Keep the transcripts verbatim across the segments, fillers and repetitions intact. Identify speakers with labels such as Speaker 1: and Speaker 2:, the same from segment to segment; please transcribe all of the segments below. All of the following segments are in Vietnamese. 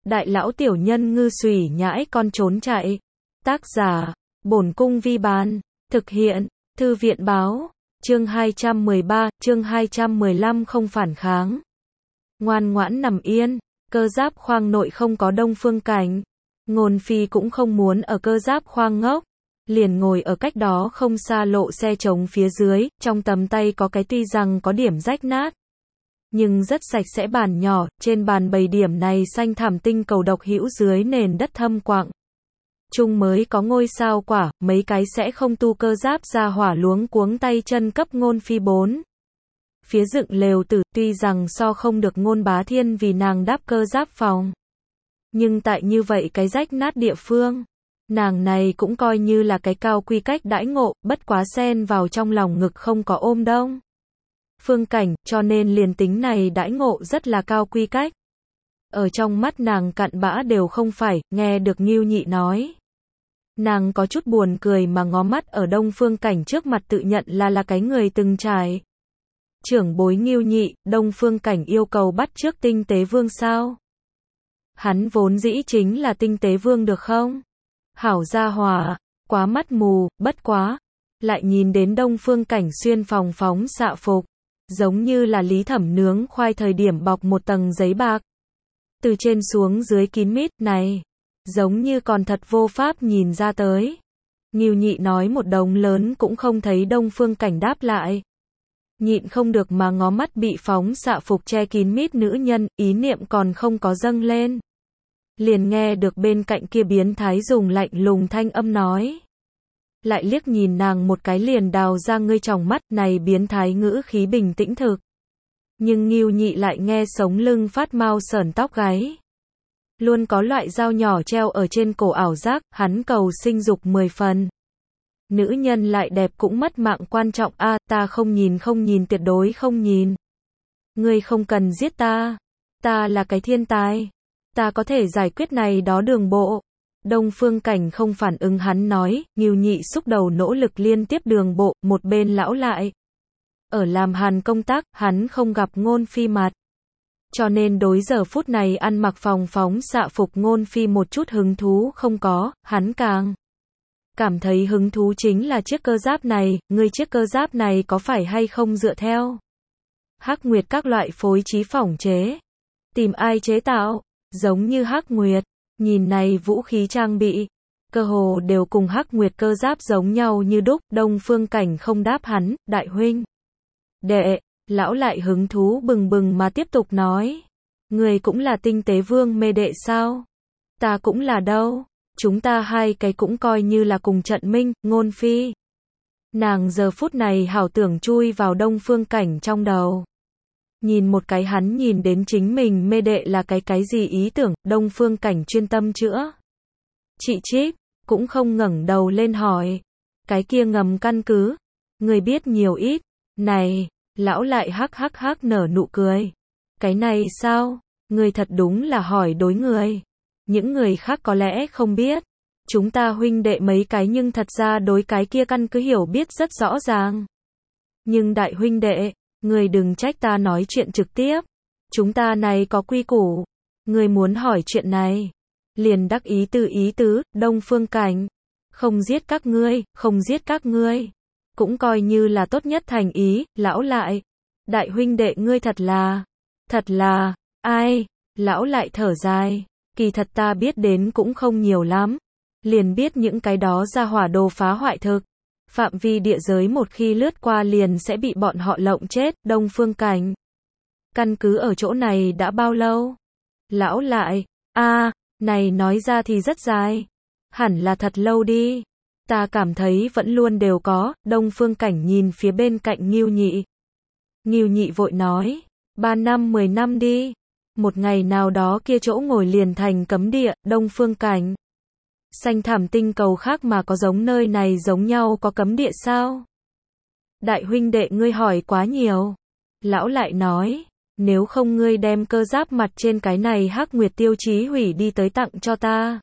Speaker 1: Đại lão tiểu nhân ngư xùy nhãi con trốn chạy. Tác giả, Bổn Cung Vi Bán. Thực hiện, Thư viện Báo. Chương hai trăm mười ba, chương hai trăm mười lăm không phản kháng. Ngoan ngoãn nằm yên, cơ giáp khoang nội không có Đông Phương Cảnh. Ngôn Phi cũng không muốn ở cơ giáp khoang ngốc. Liền ngồi ở cách đó không xa lộ xe trống phía dưới, trong tầm tay có cái tuy rằng có điểm rách nát. Nhưng rất sạch sẽ bàn nhỏ, trên bàn bày điểm này xanh thảm tinh cầu độc hữu dưới nền đất thâm quặng. Chung mới có ngôi sao quả, mấy cái sẽ không tu cơ giáp ra hỏa luống cuống tay chân cấp Ngôn Phi bốn. Phía dựng lều tử, tuy rằng so không được Ngôn Bá Thiên vì nàng đáp cơ giáp phòng. Nhưng tại như vậy cái rách nát địa phương, nàng này cũng coi như là cái cao quy cách đãi ngộ, bất quá xen vào trong lòng ngực không có ôm Đông Phương Cảnh, cho nên liền tính này đãi ngộ rất là cao quy cách. Ở trong mắt nàng cặn bã đều không phải, nghe được Ngưu Nhị nói. Nàng có chút buồn cười mà ngó mắt ở Đông Phương Cảnh trước mặt tự nhận là là cái người từng trải. Trưởng bối Ngưu Nhị, Đông Phương Cảnh yêu cầu bắt trước Tinh Tế Vương sao? Hắn vốn dĩ chính là Tinh Tế Vương được không? Hảo gia hỏa, quá mắt mù, bất quá. Lại nhìn đến Đông Phương Cảnh xuyên phòng phóng xạ phục. Giống như là Lý Thẩm nướng khoai thời điểm bọc một tầng giấy bạc. Từ trên xuống dưới kín mít, này. Giống như còn thật vô pháp nhìn ra tới. Ngưu Nhị nói một đồng lớn cũng không thấy Đông Phương Cảnh đáp lại. Nhịn không được mà ngó mắt bị phóng xạ phục che kín mít nữ nhân, ý niệm còn không có dâng lên. Liền nghe được bên cạnh kia biến thái dùng lạnh lùng thanh âm nói. Lại liếc nhìn nàng một cái liền đào ra ngươi tròng mắt, này biến thái ngữ khí bình tĩnh thực. Nhưng Ngưu Nhị lại nghe sống lưng phát mau sởn tóc gáy. Luôn có loại dao nhỏ treo ở trên cổ ảo giác, hắn cầu sinh dục mười phần. Nữ nhân lại đẹp cũng mất mạng quan trọng a à, ta không nhìn không nhìn tuyệt đối không nhìn. Ngươi không cần giết ta. Ta là cái thiên tài. Ta có thể giải quyết này đó đường bộ. Đông Phương Cảnh không phản ứng hắn nói, Ngưu Nhị xúc đầu nỗ lực liên tiếp đường bộ, một bên lão lại. Ở làm hàn công tác, hắn không gặp Ngôn Phi mặt. Cho nên đối giờ phút này ăn mặc phòng phóng xạ phục Ngôn Phi một chút hứng thú không có, hắn càng cảm thấy hứng thú chính là chiếc cơ giáp này, người chiếc cơ giáp này có phải hay không dựa theo Hắc Nguyệt các loại phối trí phỏng chế. Tìm ai chế tạo, giống như Hắc Nguyệt, nhìn này vũ khí trang bị, cơ hồ đều cùng Hắc Nguyệt cơ giáp giống nhau như đúc. Đông Phương Cảnh không đáp hắn, đại huynh đệ. Lão lại hứng thú bừng bừng mà tiếp tục nói. Người cũng là Tinh Tế Vương mê đệ sao? Ta cũng là đâu. Chúng ta hai cái cũng coi như là cùng trận minh, Ngôn Phi. Nàng giờ phút này hảo tưởng chui vào Đông Phương Cảnh trong đầu. Nhìn một cái hắn nhìn đến chính mình mê đệ là cái cái gì ý tưởng, Đông Phương Cảnh chuyên tâm chữa. Chị Trích, cũng không ngẩng đầu lên hỏi. Cái kia ngầm căn cứ. Người biết nhiều ít. Này. Lão lại hắc hắc hắc nở nụ cười. Cái này sao? Người thật đúng là hỏi đối người. Những người khác có lẽ không biết. Chúng ta huynh đệ mấy cái nhưng thật ra đối cái kia căn cứ hiểu biết rất rõ ràng. Nhưng đại huynh đệ, người đừng trách ta nói chuyện trực tiếp. Chúng ta này có quy củ. Người muốn hỏi chuyện này. Liền đắc ý tư ý tứ, Đông Phương Cảnh. Không giết các ngươi, không giết các ngươi. Cũng coi như là tốt nhất thành ý, lão lại. Đại huynh đệ ngươi thật là, thật là, ai, lão lại thở dài. Kỳ thật ta biết đến cũng không nhiều lắm. Liền biết những cái đó ra hỏa đồ phá hoại thực. Phạm vi địa giới một khi lướt qua liền sẽ bị bọn họ lộng chết. Đông Phương Cảnh. Căn cứ ở chỗ này đã bao lâu? Lão lại, a à, này nói ra thì rất dài. Hẳn là thật lâu đi. Ta cảm thấy vẫn luôn đều có. Đông Phương Cảnh nhìn phía bên cạnh Ngưu Nhị. Ngưu Nhị vội nói, ba năm mười năm đi. Một ngày nào đó kia chỗ ngồi liền thành cấm địa. Đông Phương Cảnh. Xanh thảm tinh cầu khác mà có giống nơi này giống nhau có cấm địa sao? Đại huynh đệ ngươi hỏi quá nhiều. Lão lại nói, nếu không ngươi đem cơ giáp mặt trên cái này Hắc Nguyệt tiêu chí hủy đi tới tặng cho ta.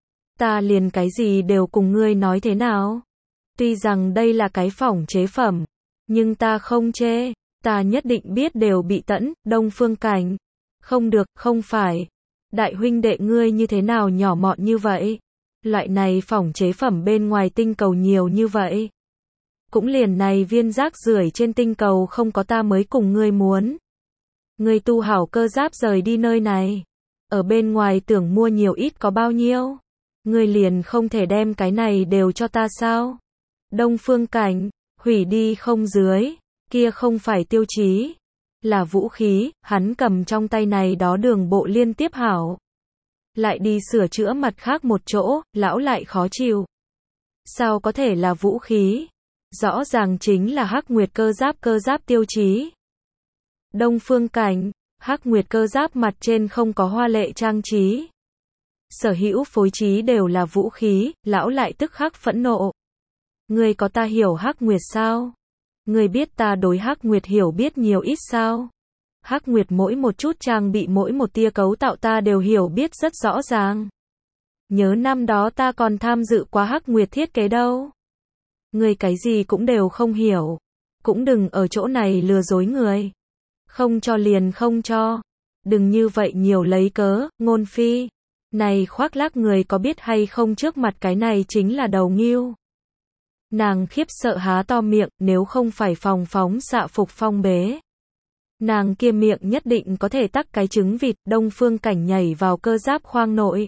Speaker 1: Ta liền cái gì đều cùng ngươi nói thế nào? Tuy rằng đây là cái phỏng chế phẩm, nhưng ta không chê, ta nhất định biết đều bị tẫn. Đông Phương Cảnh. Không được, không phải. Đại huynh đệ ngươi như thế nào nhỏ mọn như vậy? Loại này phỏng chế phẩm bên ngoài tinh cầu nhiều như vậy. Cũng liền này viên rác rưởi trên tinh cầu không có ta mới cùng ngươi muốn. Ngươi tu hảo cơ giáp rời đi nơi này. Ở bên ngoài tưởng mua nhiều ít có bao nhiêu. Ngươi liền không thể đem cái này đều cho ta sao? Đông Phương Cảnh, hủy đi không dưới, kia không phải tiêu chí. Là vũ khí, hắn cầm trong tay này đó đường bộ liên tiếp hảo. Lại đi sửa chữa mặt khác một chỗ, lão lại khó chịu. Sao có thể là vũ khí? Rõ ràng chính là Hắc Nguyệt cơ giáp cơ giáp tiêu chí. Đông Phương Cảnh, Hắc Nguyệt cơ giáp mặt trên không có hoa lệ trang trí. Sở hữu phối trí đều là vũ khí, lão lại tức khắc phẫn nộ. Ngươi có ta hiểu Hắc Nguyệt sao? Ngươi biết ta đối Hắc Nguyệt hiểu biết nhiều ít sao? Hắc Nguyệt mỗi một chút trang bị mỗi một tia cấu tạo ta đều hiểu biết rất rõ ràng. Nhớ năm đó ta còn tham dự qua Hắc Nguyệt thiết kế đâu. Ngươi cái gì cũng đều không hiểu. Cũng đừng ở chỗ này lừa dối người. Không cho liền không cho. Đừng như vậy nhiều lấy cớ, Ngôn Phi. Này khoác lác người có biết hay không trước mặt cái này chính là đầu ngưu. Nàng khiếp sợ há to miệng, nếu không phải phòng phóng xạ phục phong bế. Nàng kia miệng nhất định có thể tắc cái trứng vịt. Đông Phương Cảnh nhảy vào cơ giáp khoang nội.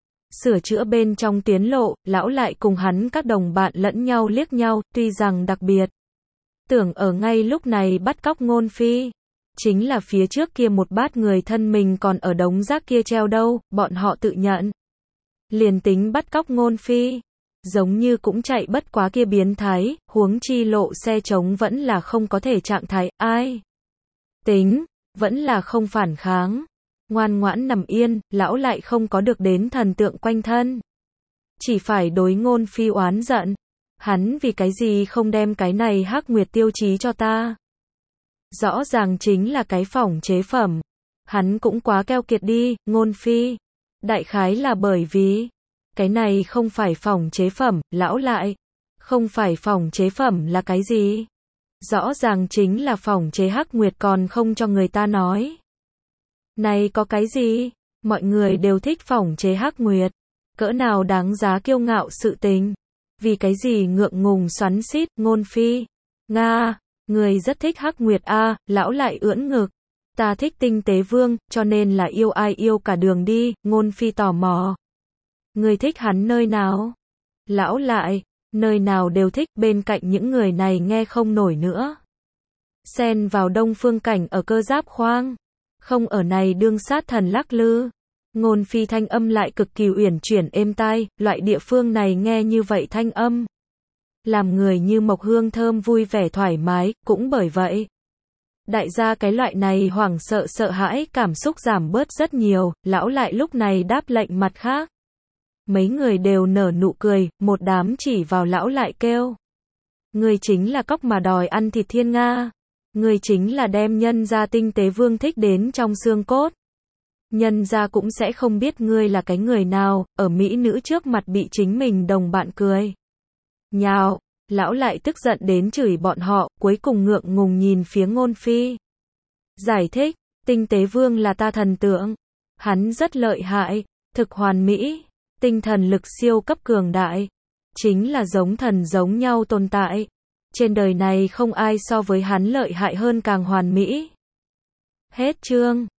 Speaker 1: Sửa chữa bên trong tiến lộ, lão lại cùng hắn các đồng bạn lẫn nhau liếc nhau, tuy rằng đặc biệt. Tưởng ở ngay lúc này bắt cóc Ngôn Phi. Chính là phía trước kia một bát người thân mình còn ở đống rác kia treo đâu, bọn họ tự nhận. Liền tính bắt cóc Ngôn Phi. Giống như cũng chạy bất quá kia biến thái, huống chi lộ xe trống vẫn là không có thể trạng thái, ai? Tính, vẫn là không phản kháng. Ngoan ngoãn nằm yên, lão lại không có được đến thần tượng quanh thân. Chỉ phải đối Ngôn Phi oán giận. Hắn vì cái gì không đem cái này Hắc Nguyệt tiêu chí cho ta? Rõ ràng chính là cái phỏng chế phẩm. Hắn cũng quá keo kiệt đi, Ngôn Phi. Đại khái là bởi vì cái này không phải phỏng chế phẩm, lão lại. Không phải phỏng chế phẩm là cái gì? Rõ ràng chính là phỏng chế Hắc Nguyệt còn không cho người ta nói. Này có cái gì? Mọi người đều thích phỏng chế Hắc Nguyệt. Cỡ nào đáng giá kiêu ngạo sự tình? Vì cái gì ngượng ngùng xoắn xít, Ngôn Phi? Nga, người rất thích Hắc Nguyệt a, lão lại ưỡn ngực. Ta thích Tinh Tế Vương, cho nên là yêu ai yêu cả đường đi, Ngôn Phi tò mò. Người thích hắn nơi nào? Lão lại, nơi nào đều thích, bên cạnh những người này nghe không nổi nữa. Xen vào Đông Phương Cảnh ở cơ giáp khoang. Không ở này đương sát thần lắc lư. Ngôn Phi thanh âm lại cực kỳ uyển chuyển êm tai, loại địa phương này nghe như vậy thanh âm. Làm người như mộc hương thơm vui vẻ thoải mái, cũng bởi vậy. Đại gia cái loại này hoảng sợ sợ hãi cảm xúc giảm bớt rất nhiều, lão lại lúc này đáp lệnh mặt khác. Mấy người đều nở nụ cười, một đám chỉ vào lão lại kêu. Người chính là cóc mà đòi ăn thịt thiên Nga. Người chính là đem nhân gia Tinh Tế Vương thích đến trong xương cốt. Nhân gia cũng sẽ không biết ngươi là cái người nào, ở mỹ nữ trước mặt bị chính mình đồng bạn cười. Nhào, lão lại tức giận đến chửi bọn họ, cuối cùng ngượng ngùng nhìn phía Ngôn Phi. Giải thích, Tinh Tế Vương là ta thần tượng. Hắn rất lợi hại, thực hoàn mỹ, tinh thần lực siêu cấp cường đại. Chính là giống thần giống nhau tồn tại. Trên đời này không ai so với hắn lợi hại hơn càng hoàn mỹ. Hết chương.